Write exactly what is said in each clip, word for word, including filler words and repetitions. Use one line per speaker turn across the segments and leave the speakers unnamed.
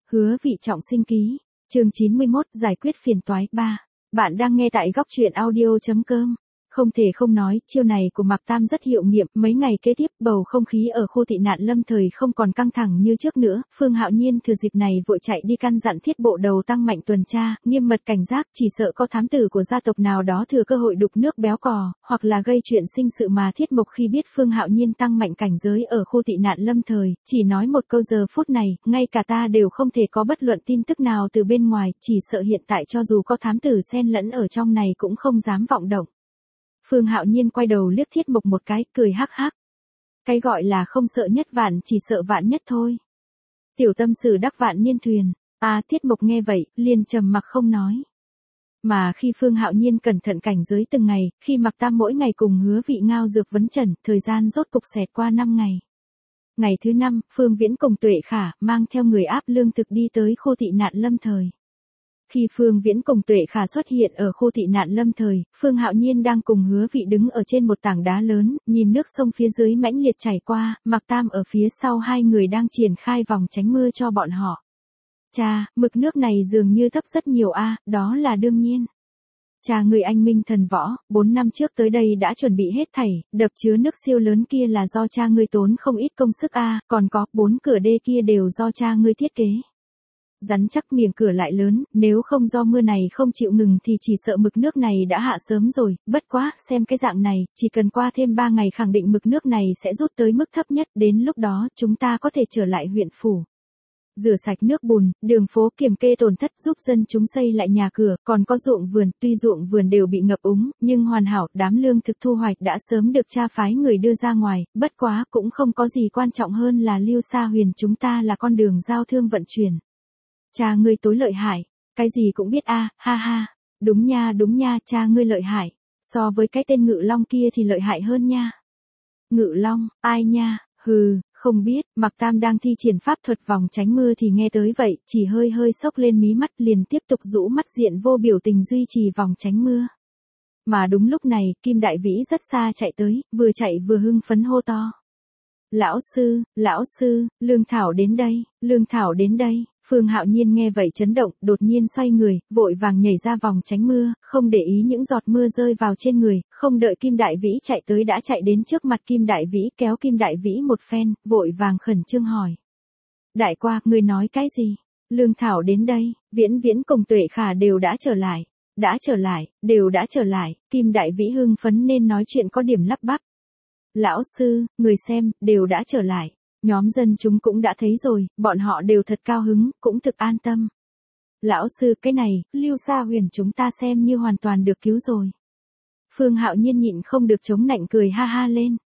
Hứa Vị trọng sinh ký, chương chín mươi mốt, giải quyết phiền toái ba. Bạn đang nghe tại góc truyện audio.com. Không thể không nói, chiêu này của Mạc Tam rất hiệu nghiệm, mấy ngày kế tiếp, bầu không khí ở khu tị nạn lâm thời không còn căng thẳng như trước nữa, Phương Hạo Nhiên thừa dịp này vội chạy đi căn dặn thiết bộ đầu tăng mạnh tuần tra, nghiêm mật cảnh giác, chỉ sợ có thám tử của gia tộc nào đó thừa cơ hội đục nước béo cò, hoặc là gây chuyện sinh sự mà Thiết Mộc khi biết Phương Hạo Nhiên tăng mạnh cảnh giới ở khu tị nạn lâm thời, chỉ nói một câu giờ phút này, ngay cả ta đều không thể có bất luận tin tức nào từ bên ngoài, chỉ sợ hiện tại cho dù có thám tử xen lẫn ở trong này cũng không dám vọng động. Phương Hạo Nhiên quay đầu liếc Thiết Mộc một cái, cười hắc hắc. Cái gọi là không sợ nhất vạn chỉ sợ vạn nhất thôi. Tiểu tâm sử đắc vạn niên thuyền. À, Thiết Mộc nghe vậy, liền trầm mặc không nói. Mà khi Phương Hạo Nhiên cẩn thận cảnh giới từng ngày, khi Mạc Tam mỗi ngày cùng Hứa Vị ngao dược vấn trần, thời gian rốt cục xẹt qua năm ngày. Ngày thứ năm, Phương Viễn cùng Tuệ Khả mang theo người áp lương thực đi tới khu tị nạn lâm thời. Khi Phương Viễn cùng Tuệ Khả xuất hiện ở khu tị nạn lâm thời, Phương Hạo Nhiên đang cùng Hứa Vị đứng ở trên một tảng đá lớn, nhìn nước sông phía dưới mãnh liệt chảy qua, Mạc Tam ở phía sau hai người đang triển khai vòng tránh mưa cho bọn họ. Cha, mực nước này dường như thấp rất nhiều a, à, đó là đương nhiên. Cha người anh minh thần võ, bốn năm trước tới đây đã chuẩn bị hết thảy, đập chứa nước siêu lớn kia là do cha ngươi tốn không ít công sức a, à, còn có bốn cửa đê kia đều do cha ngươi thiết kế. Rắn chắc miệng cửa lại lớn, nếu không do mưa này không chịu ngừng thì chỉ sợ mực nước này đã hạ sớm rồi, bất quá, xem cái dạng này, chỉ cần qua thêm ba ngày khẳng định mực nước này sẽ rút tới mức thấp nhất, đến lúc đó chúng ta có thể trở lại huyện phủ. Rửa sạch nước bùn, đường phố kiểm kê tổn thất giúp dân chúng xây lại nhà cửa, còn có ruộng vườn, tuy ruộng vườn đều bị ngập úng, nhưng hoàn hảo, đám lương thực thu hoạch đã sớm được cha phái người đưa ra ngoài, bất quá cũng không có gì quan trọng hơn là Lưu Sa Huyền chúng ta là con đường giao thương vận chuyển. Cha ngươi tối lợi hại, cái gì cũng biết a, à, ha ha, đúng nha đúng nha, cha ngươi lợi hại, so với cái tên Ngự Long kia thì lợi hại hơn nha. Ngự Long, ai nha, hừ, không biết, Mạc Tam đang thi triển pháp thuật vòng tránh mưa thì nghe tới vậy, chỉ hơi hơi sốc lên mí mắt liền tiếp tục rũ mắt diện vô biểu tình duy trì vòng tránh mưa. Mà đúng lúc này, Kim Đại Vĩ rất xa chạy tới, vừa chạy vừa hưng phấn hô to. Lão sư, lão sư, Lương Thảo đến đây, Lương Thảo đến đây. Phương Hạo Nhiên nghe vậy chấn động, đột nhiên xoay người, vội vàng nhảy ra vòng tránh mưa, không để ý những giọt mưa rơi vào trên người, không đợi Kim Đại Vĩ chạy tới đã chạy đến trước mặt Kim Đại Vĩ, kéo Kim Đại Vĩ một phen, vội vàng khẩn trương hỏi. Đại qua, ngươi nói cái gì? Lương Thảo đến đây, Viễn Viễn cùng Tuệ Khả đều đã trở lại, đã trở lại, đều đã trở lại, Kim Đại Vĩ hưng phấn nên nói chuyện có điểm lắp bắp. Lão sư, người xem, đều đã trở lại. Nhóm dân chúng cũng đã thấy rồi, bọn họ đều thật cao hứng, cũng thực an tâm. Lão sư, cái này, Lưu Sa Huyền chúng ta xem như hoàn toàn được cứu rồi. Phương Hạo Nhiên nhịn không được chống nạnh cười ha ha lên.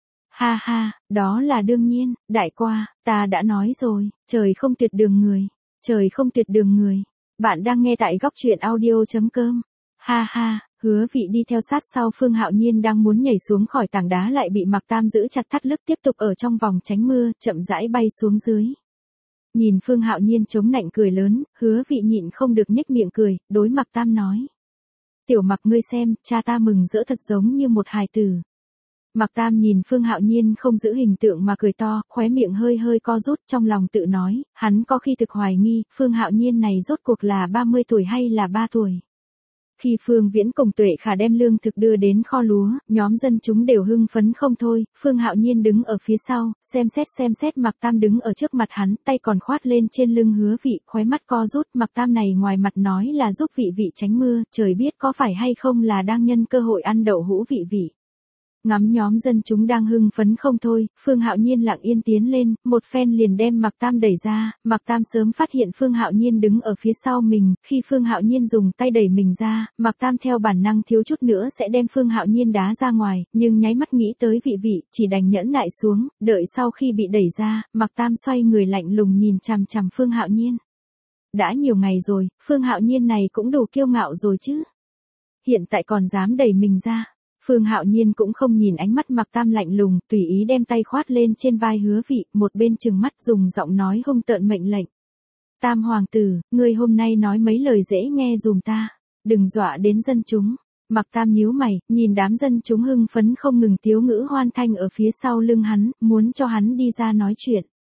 Ha ha, đó là đương nhiên, đại qua, ta đã nói rồi, trời không tuyệt đường người, trời không tuyệt đường người. Bạn đang nghe tại góc truyện audio.com. Ha ha. Hứa Vị đi theo sát sau Phương Hạo Nhiên đang muốn nhảy xuống khỏi tảng đá lại bị Mạc Tam giữ chặt thắt lưng tiếp tục ở trong vòng tránh mưa, chậm rãi bay xuống dưới. Nhìn Phương Hạo Nhiên chống nạnh cười lớn, Hứa Vị nhịn không được nhếch miệng cười, đối Mạc Tam nói. Tiểu Mạc ngươi xem, cha ta mừng rỡ thật giống như một hài tử. Mạc Tam nhìn Phương Hạo Nhiên không giữ hình tượng mà cười to, khóe miệng hơi hơi co rút trong lòng tự nói, hắn có khi thực hoài nghi, Phương Hạo Nhiên này rốt cuộc là ba mươi tuổi hay là ba tuổi. Khi Phương Viễn cùng Tuệ Khả đem lương thực đưa đến kho lúa, nhóm dân chúng đều hưng phấn không thôi, Phương Hạo Nhiên đứng ở phía sau, xem xét xem xét Mạc Tam đứng ở trước mặt hắn, tay còn khoát lên trên lưng Hứa Vị, khóe mắt co rút, Mạc Tam này ngoài mặt nói là giúp Vị Vị tránh mưa, trời biết có phải hay không là đang nhân cơ hội ăn đậu hũ Vị Vị. Ngắm nhóm dân chúng đang hưng phấn không thôi, Phương Hạo Nhiên lặng yên tiến lên, một phen liền đem Mạc Tam đẩy ra, Mạc Tam sớm phát hiện Phương Hạo Nhiên đứng ở phía sau mình, khi Phương Hạo Nhiên dùng tay đẩy mình ra, Mạc Tam theo bản năng thiếu chút nữa sẽ đem Phương Hạo Nhiên đá ra ngoài, nhưng nháy mắt nghĩ tới Vị Vị, chỉ đành nhẫn nại xuống, đợi sau khi bị đẩy ra, Mạc Tam xoay người lạnh lùng nhìn chằm chằm Phương Hạo Nhiên. Đã nhiều ngày rồi, Phương Hạo Nhiên này cũng đủ kiêu ngạo rồi chứ. Hiện tại còn dám đẩy mình ra. Phương Hạo Nhiên cũng không nhìn ánh mắt Mạc Tam lạnh lùng, tùy ý đem tay khoát lên trên vai Hứa Vị, một bên trừng mắt dùng giọng nói hung tợn mệnh lệnh. Tam hoàng tử, ngươi hôm nay nói mấy lời dễ nghe dùm ta, đừng dọa đến dân chúng. Mạc Tam nhíu mày, nhìn đám dân chúng hưng phấn không ngừng tiếu ngữ hoan thanh ở phía sau lưng hắn, muốn cho hắn đi ra nói chuyện.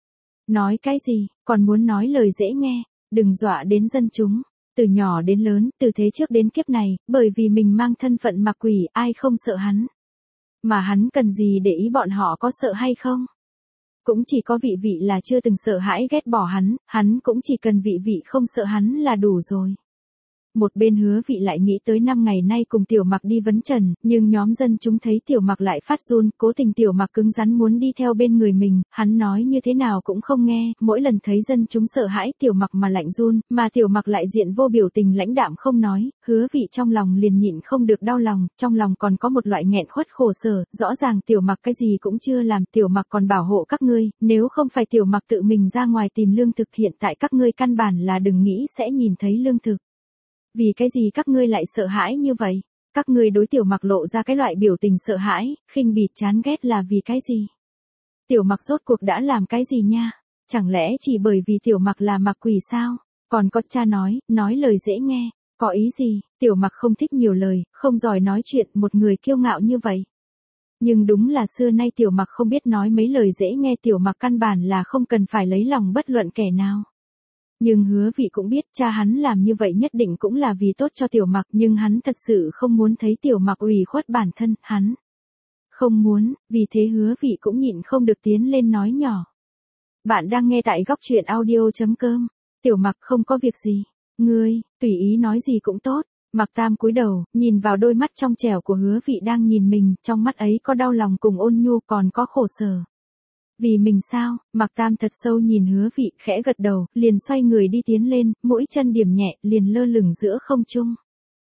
Nói cái gì, còn muốn nói lời dễ nghe, đừng dọa đến dân chúng. Từ nhỏ đến lớn, từ thế trước đến kiếp này, bởi vì mình mang thân phận ma quỷ, ai không sợ hắn. Mà hắn cần gì để ý bọn họ có sợ hay không? Cũng chỉ có vị vị là chưa từng sợ hãi ghét bỏ hắn, hắn cũng chỉ cần vị vị không sợ hắn là đủ rồi. Một bên Hứa Vị lại nghĩ tới năm ngày nay cùng Tiểu Mặc đi vấn trần, nhưng nhóm dân chúng thấy Tiểu Mặc lại phát run, cố tình Tiểu Mặc cứng rắn muốn đi theo bên người mình, hắn nói như thế nào cũng không nghe, mỗi lần thấy dân chúng sợ hãi Tiểu Mặc mà lạnh run, mà Tiểu Mặc lại diện vô biểu tình lãnh đạm không nói, Hứa Vị trong lòng liền nhịn không được đau lòng, trong lòng còn có một loại nghẹn khuất khổ sở, rõ ràng Tiểu Mặc cái gì cũng chưa làm, Tiểu Mặc còn bảo hộ các ngươi, nếu không phải Tiểu Mặc tự mình ra ngoài tìm lương thực hiện tại các ngươi căn bản là đừng nghĩ sẽ nhìn thấy lương thực. Vì cái gì các ngươi lại sợ hãi như vậy? Các ngươi đối Tiểu Mặc lộ ra cái loại biểu tình sợ hãi, khinh bỉ chán ghét là vì cái gì? Tiểu Mặc rốt cuộc đã làm cái gì nha? Chẳng lẽ chỉ bởi vì Tiểu Mặc là ma quỷ sao? Còn có cha nói, nói lời dễ nghe, có ý gì? Tiểu Mặc không thích nhiều lời, không giỏi nói chuyện, một người kiêu ngạo như vậy. Nhưng đúng là xưa nay Tiểu Mặc không biết nói mấy lời dễ nghe, Tiểu Mặc căn bản là không cần phải lấy lòng bất luận kẻ nào. Nhưng Hứa Vị cũng biết cha hắn làm như vậy nhất định cũng là vì tốt cho Tiểu Mặc, nhưng hắn thật sự không muốn thấy Tiểu Mặc ủy khuất bản thân, hắn không muốn, vì thế Hứa Vị cũng nhịn không được tiến lên nói nhỏ. Bạn đang nghe tại góc truyện audio chấm com, Tiểu Mặc không có việc gì, ngươi, tùy ý nói gì cũng tốt. Mạc Tam cúi đầu, nhìn vào đôi mắt trong trẻo của Hứa Vị đang nhìn mình, trong mắt ấy có đau lòng cùng ôn nhu còn có khổ sở. Vì mình sao? Mạc Tam thật sâu nhìn Hứa Vị, khẽ gật đầu, liền xoay người đi tiến lên, mỗi chân điểm nhẹ, liền lơ lửng giữa không trung.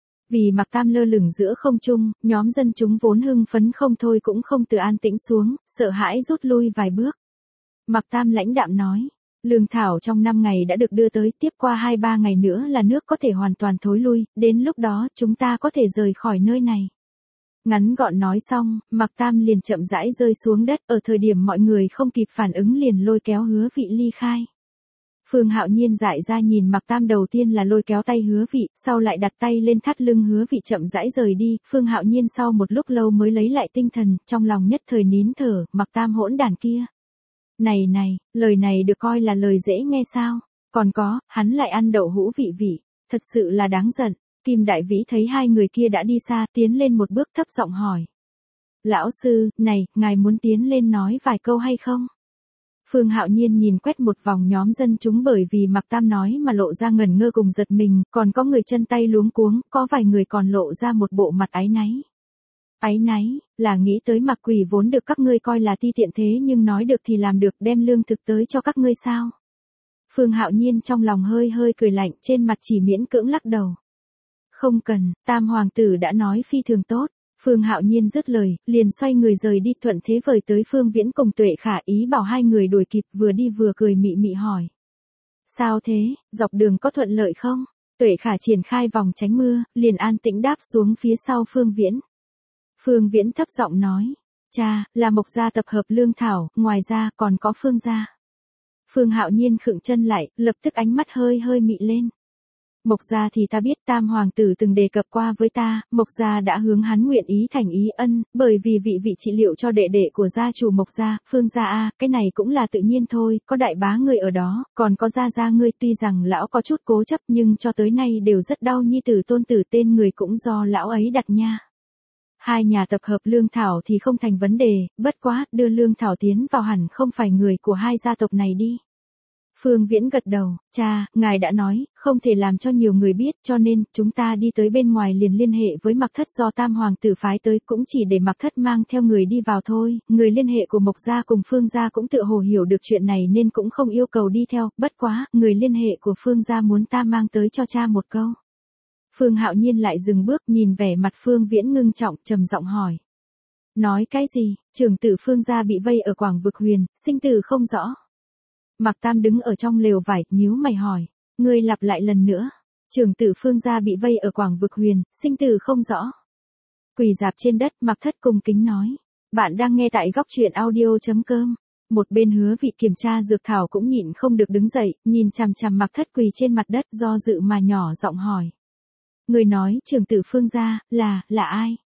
Vì Mạc Tam lơ lửng giữa không trung, nhóm dân chúng vốn hưng phấn không thôi cũng không từ an tĩnh xuống, sợ hãi rút lui vài bước. Mạc Tam lãnh đạm nói, lương thảo trong năm ngày đã được đưa tới, tiếp qua hai ba ngày nữa là nước có thể hoàn toàn thối lui, đến lúc đó chúng ta có thể rời khỏi nơi này. Ngắn gọn nói xong, Mạc Tam liền chậm rãi rơi xuống đất, ở thời điểm mọi người không kịp phản ứng liền lôi kéo Hứa Vị ly khai. Phương Hạo Nhiên dại ra nhìn Mạc Tam, đầu tiên là lôi kéo tay Hứa Vị, sau lại đặt tay lên thắt lưng Hứa Vị chậm rãi rời đi, Phương Hạo Nhiên sau một lúc lâu mới lấy lại tinh thần, trong lòng nhất thời nín thở, Mạc Tam hỗn đản kia. Này này, lời này được coi là lời dễ nghe sao? Còn có, hắn lại ăn đậu hũ vị vị, thật sự là đáng giận. Kim Đại Vĩ thấy hai người kia đã đi xa, tiến lên một bước thấp giọng hỏi. Lão sư, này, ngài muốn tiến lên nói vài câu hay không? Phương Hạo Nhiên nhìn quét một vòng nhóm dân chúng, bởi vì Mạc Tam nói mà lộ ra ngẩn ngơ cùng giật mình, còn có người chân tay luống cuống, có vài người còn lộ ra một bộ mặt áy náy. Áy náy, là nghĩ tới ma quỷ vốn được các ngươi coi là ti tiện thế nhưng nói được thì làm được, đem lương thực tới cho các ngươi sao? Phương Hạo Nhiên trong lòng hơi hơi cười lạnh, trên mặt chỉ miễn cưỡng lắc đầu. Không cần, Tam hoàng tử đã nói phi thường tốt. Phương Hạo Nhiên dứt lời, liền xoay người rời đi, thuận thế vời tới Phương Viễn cùng Tuệ Khả, ý bảo hai người đuổi kịp, vừa đi vừa cười mị mị hỏi. Sao thế, dọc đường có thuận lợi không? Tuệ Khả triển khai vòng tránh mưa, liền an tĩnh đáp xuống phía sau Phương Viễn. Phương Viễn thấp giọng nói, cha, là Mộc gia tập hợp lương thảo, ngoài ra còn có Phương gia. Phương Hạo Nhiên khựng chân lại, lập tức ánh mắt hơi hơi mị lên. Mộc gia thì ta biết, Tam hoàng tử từng đề cập qua với ta, Mộc gia đã hướng hắn nguyện ý thành ý ân, bởi vì vị vị trị liệu cho đệ đệ của gia chủ Mộc gia, Phương gia a, cái này cũng là tự nhiên thôi, có đại bá người ở đó, còn có gia gia ngươi, tuy rằng lão có chút cố chấp nhưng cho tới nay đều rất đau nhi tử tôn tử, tên người cũng do lão ấy đặt nha. Hai nhà tập hợp lương thảo thì không thành vấn đề, bất quá, đưa lương thảo tiến vào hẳn không phải người của hai gia tộc này đi. Phương Viễn gật đầu, cha, ngài đã nói, không thể làm cho nhiều người biết, cho nên, chúng ta đi tới bên ngoài liền liên hệ với Mạc Thất do Tam hoàng tử phái tới, cũng chỉ để Mạc Thất mang theo người đi vào thôi, người liên hệ của Mộc gia cùng Phương gia cũng tự hồ hiểu được chuyện này nên cũng không yêu cầu đi theo, bất quá, người liên hệ của Phương gia muốn ta mang tới cho cha một câu. Phương Hạo Nhiên lại dừng bước, nhìn vẻ mặt Phương Viễn ngưng trọng, trầm giọng hỏi. Nói cái gì? Trưởng tử Phương gia bị vây ở Quảng Vực Huyền, sinh tử không rõ. Mạc Tam đứng ở trong lều vải, nhíu mày hỏi, ngươi lặp lại lần nữa. Trưởng tử Phương gia bị vây ở Quảng Vực Huyền, sinh tử không rõ. Quỳ rạp trên đất, Mạc Thất cung kính nói, bạn đang nghe tại góc truyện audio chấm com. Một bên Hứa Vị kiểm tra dược thảo cũng nhịn không được đứng dậy, nhìn chằm chằm Mạc Thất quỳ trên mặt đất, do dự mà nhỏ giọng hỏi. Người nói trưởng tử Phương gia, là, là ai?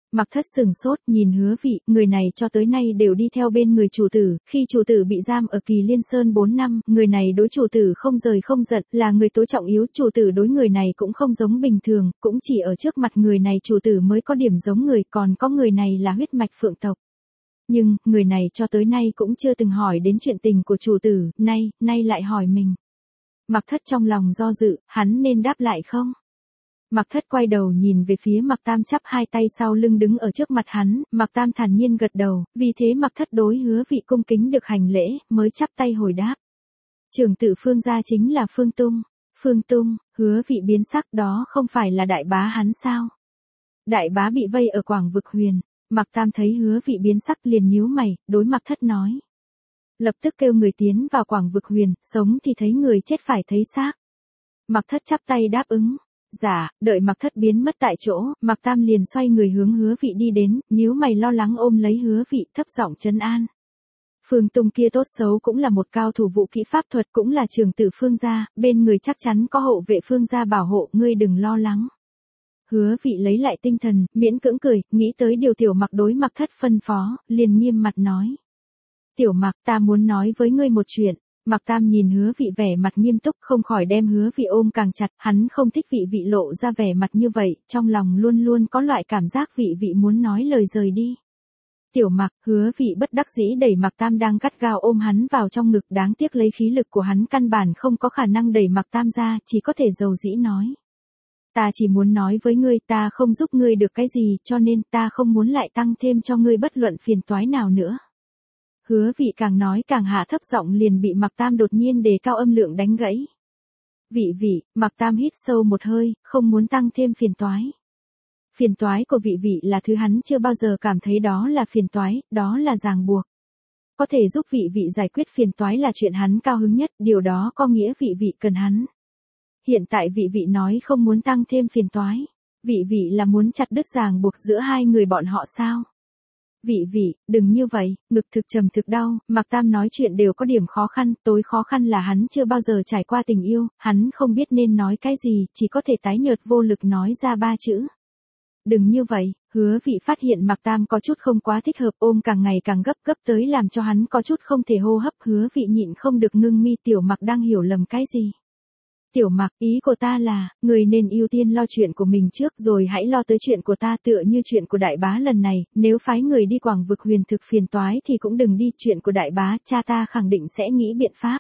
Mặc Thất sừng sốt, nhìn Hứa Vị, người này cho tới nay đều đi theo bên người chủ tử, khi chủ tử bị giam ở Kỳ Liên Sơn bốn năm, người này đối chủ tử không rời không giận, là người tối trọng yếu, chủ tử đối người này cũng không giống bình thường, cũng chỉ ở trước mặt người này chủ tử mới có điểm giống người, còn có người này là huyết mạch phượng tộc. Nhưng, người này cho tới nay cũng chưa từng hỏi đến chuyện tình của chủ tử, nay, nay lại hỏi mình. Mặc Thất trong lòng do dự, hắn nên đáp lại không? Mặc Thất quay đầu nhìn về phía Mặc Tam chắp hai tay sau lưng đứng ở trước mặt hắn, Mặc Tam thản nhiên gật đầu, vì thế Mặc Thất đối Hứa Vị cung kính được hành lễ, mới chắp tay hồi đáp. Trưởng tử Phương gia chính là Phương Tung. Phương Tung, Hứa Vị biến sắc, đó không phải là đại bá hắn sao? Đại bá bị vây ở Quảng Vực Huyền. Mặc Tam thấy Hứa Vị biến sắc liền nhíu mày, đối Mặc Thất nói. Lập tức kêu người tiến vào Quảng Vực Huyền, sống thì thấy người, chết phải thấy xác. Mặc Thất chắp tay đáp ứng. Dạ, đợi Mặc Thất biến mất tại chỗ, Mặc Tam liền xoay người hướng Hứa Vị đi đến, nhíu mày lo lắng ôm lấy Hứa Vị, thấp giọng trấn an. Phương Tung kia tốt xấu cũng là một cao thủ vũ kỹ pháp thuật, cũng là trưởng tử Phương gia, bên người chắc chắn có hộ vệ Phương gia bảo hộ, ngươi đừng lo lắng. Hứa Vị lấy lại tinh thần, miễn cưỡng cười, nghĩ tới điều Tiểu Mặc đối Mặc Thất phân phó, liền nghiêm mặt nói. Tiểu Mặc, ta muốn nói với ngươi một chuyện. Mặc Tam nhìn Hứa Vị vẻ mặt nghiêm túc, không khỏi đem Hứa Vị ôm càng chặt, hắn không thích Vị Vị lộ ra vẻ mặt như vậy, trong lòng luôn luôn có loại cảm giác Vị Vị muốn nói lời rời đi. Tiểu Mặc, Hứa Vị bất đắc dĩ đẩy Mặc Tam đang gắt gao ôm hắn vào trong ngực, đáng tiếc lấy khí lực của hắn căn bản không có khả năng đẩy Mặc Tam ra, chỉ có thể dầu dĩ nói. Ta chỉ muốn nói với ngươi, ta không giúp ngươi được cái gì, cho nên ta không muốn lại tăng thêm cho ngươi bất luận phiền toái nào nữa. Hứa Vị càng nói càng hạ thấp giọng liền bị Mặc Tam đột nhiên đề cao âm lượng đánh gãy. Vị Vị, Mặc Tam hít sâu một hơi, không muốn tăng thêm phiền toái. Phiền toái của Vị Vị là thứ hắn chưa bao giờ cảm thấy đó là phiền toái, đó là ràng buộc. Có thể giúp Vị Vị giải quyết phiền toái là chuyện hắn cao hứng nhất, điều đó có nghĩa Vị Vị cần hắn. Hiện tại Vị Vị nói không muốn tăng thêm phiền toái. Vị Vị là muốn chặt đứt ràng buộc giữa hai người bọn họ sao? Vị Vị, đừng như vậy, ngực thực trầm thực đau, Mặc Tam nói chuyện đều có điểm khó khăn, tối khó khăn là hắn chưa bao giờ trải qua tình yêu, hắn không biết nên nói cái gì, chỉ có thể tái nhợt vô lực nói ra ba chữ. Đừng như vậy, Hứa Vị phát hiện Mặc Tam có chút không quá thích hợp, ôm càng ngày càng gấp gấp tới làm cho hắn có chút không thể hô hấp, Hứa Vị nhịn không được ngưng mi, Tiểu Mặc đang hiểu lầm cái gì. Tiểu Mặc, ý của ta là, người nên ưu tiên lo chuyện của mình trước rồi hãy lo tới chuyện của ta, tựa như chuyện của đại bá lần này, nếu phái người đi Quảng Vực Huyền thực phiền toái thì cũng đừng đi, chuyện của đại bá, cha ta khẳng định sẽ nghĩ biện pháp.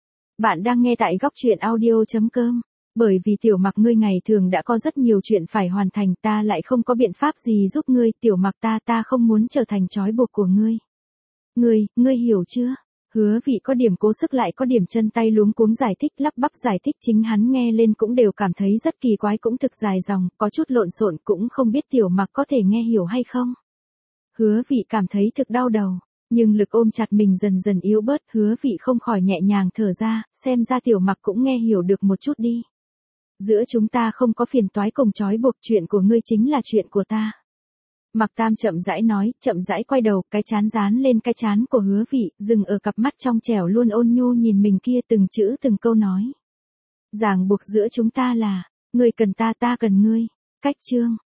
Bạn đang nghe tại góc truyện audio chấm com. Bởi vì Tiểu Mặc ngươi ngày thường đã có rất nhiều chuyện phải hoàn thành, ta lại không có biện pháp gì giúp ngươi, Tiểu Mặc ta ta không muốn trở thành trói buộc của ngươi. Ngươi, ngươi hiểu chưa? Hứa Vị có điểm cố sức lại có điểm chân tay luống cuống giải thích, lắp bắp giải thích, chính hắn nghe lên cũng đều cảm thấy rất kỳ quái, cũng thực dài dòng, có chút lộn xộn, cũng không biết Tiểu Mặc có thể nghe hiểu hay không. Hứa Vị cảm thấy thực đau đầu, nhưng lực ôm chặt mình dần dần yếu bớt, Hứa Vị không khỏi nhẹ nhàng thở ra, xem ra Tiểu Mặc cũng nghe hiểu được một chút đi. Giữa chúng ta không có phiền toái cùng trói buộc, chuyện của ngươi chính là chuyện của ta. Mặc Tam chậm rãi nói, chậm rãi quay đầu, cái chán dán lên cái chán của Hứa Vị, dừng ở cặp mắt trong trẻo luôn ôn nhu nhìn mình kia, từng chữ từng câu nói. Ràng buộc giữa chúng ta là, ngươi cần ta ta cần ngươi. Cách chương.